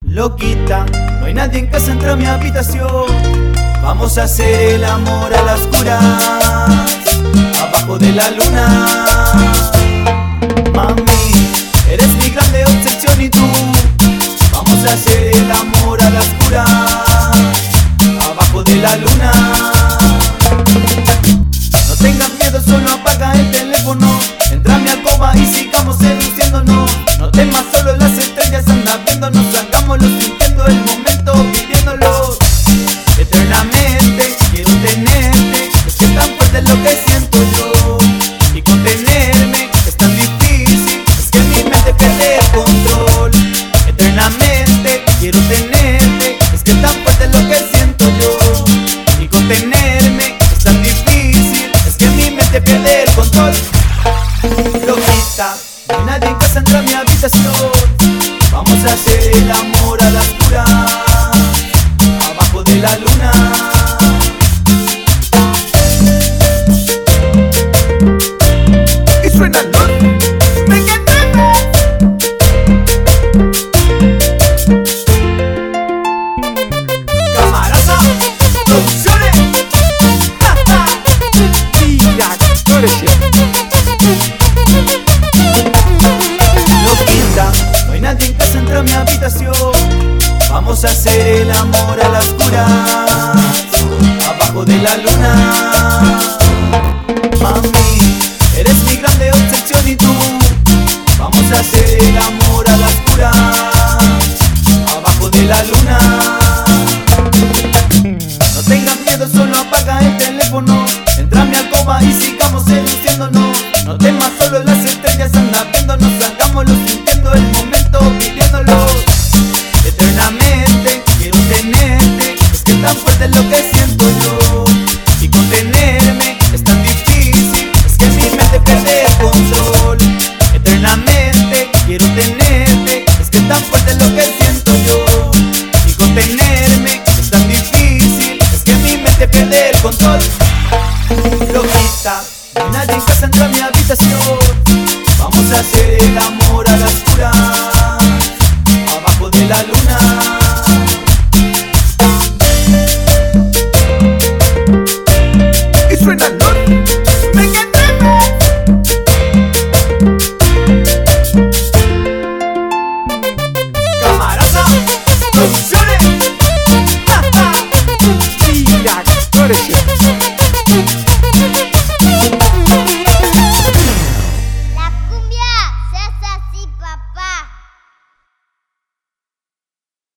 Loquita, no hay nadie en casa, entra a mi habitación. Vamos a hacer el amor a las oscuras, abajo de la luna. Mami, eres mi grande obsesión y tú. Vamos a hacer el amor a las oscuras, abajo de la luna. No tengas miedo, solo apaga el teléfono. Entra a mi alcoba y sigamos seduciéndonos. No temas, solo las estrellas andan viéndonos. Hagámoslo sintiendo el momento, viviéndolo eternamente. Quiero tenerte, es que tan fuerte es lo que siento yo. Y contenerme es tan difícil, es que mi mente pierde el control. Eternamente quiero tenerte, es que tan fuerte es lo que siento yo. Y contenerme es tan difícil, es que mi mente pierde el control. Loquita, no hay nadie en casa, entra a mi habitación. Vamos a hacer el amor a las oscuras, abajo de la luna. Y suena Camaraza Producciones. Loquita, no hay nadie en casa, entra a mi habitación. Vamos a hacer el amor a las oscuras, abajo de la luna. Mami, eres mi grande obsesión y tú. Vamos a hacer el amor a las oscuras, abajo de la luna. No tengas miedo, solo apaga el teléfono. Entra a mi alcoba y sigamos seduciéndonos. No temas, solo las estrellas andan viéndonos. Hagámoslo sintiendo el momento, viviéndolo eternamente. Quiero tenerte, es que tan fuerte es lo que siento yo. Y contenerme es tan difícil, es que mi mente pierde el control. Eternamente quiero tenerte, es que tan fuerte es lo que siento yo. Y contenerme es tan difícil, es que mi mente pierde el control. Loquita, no hay nadie en casa, entra a mi habitación. Vamos a hacer el amor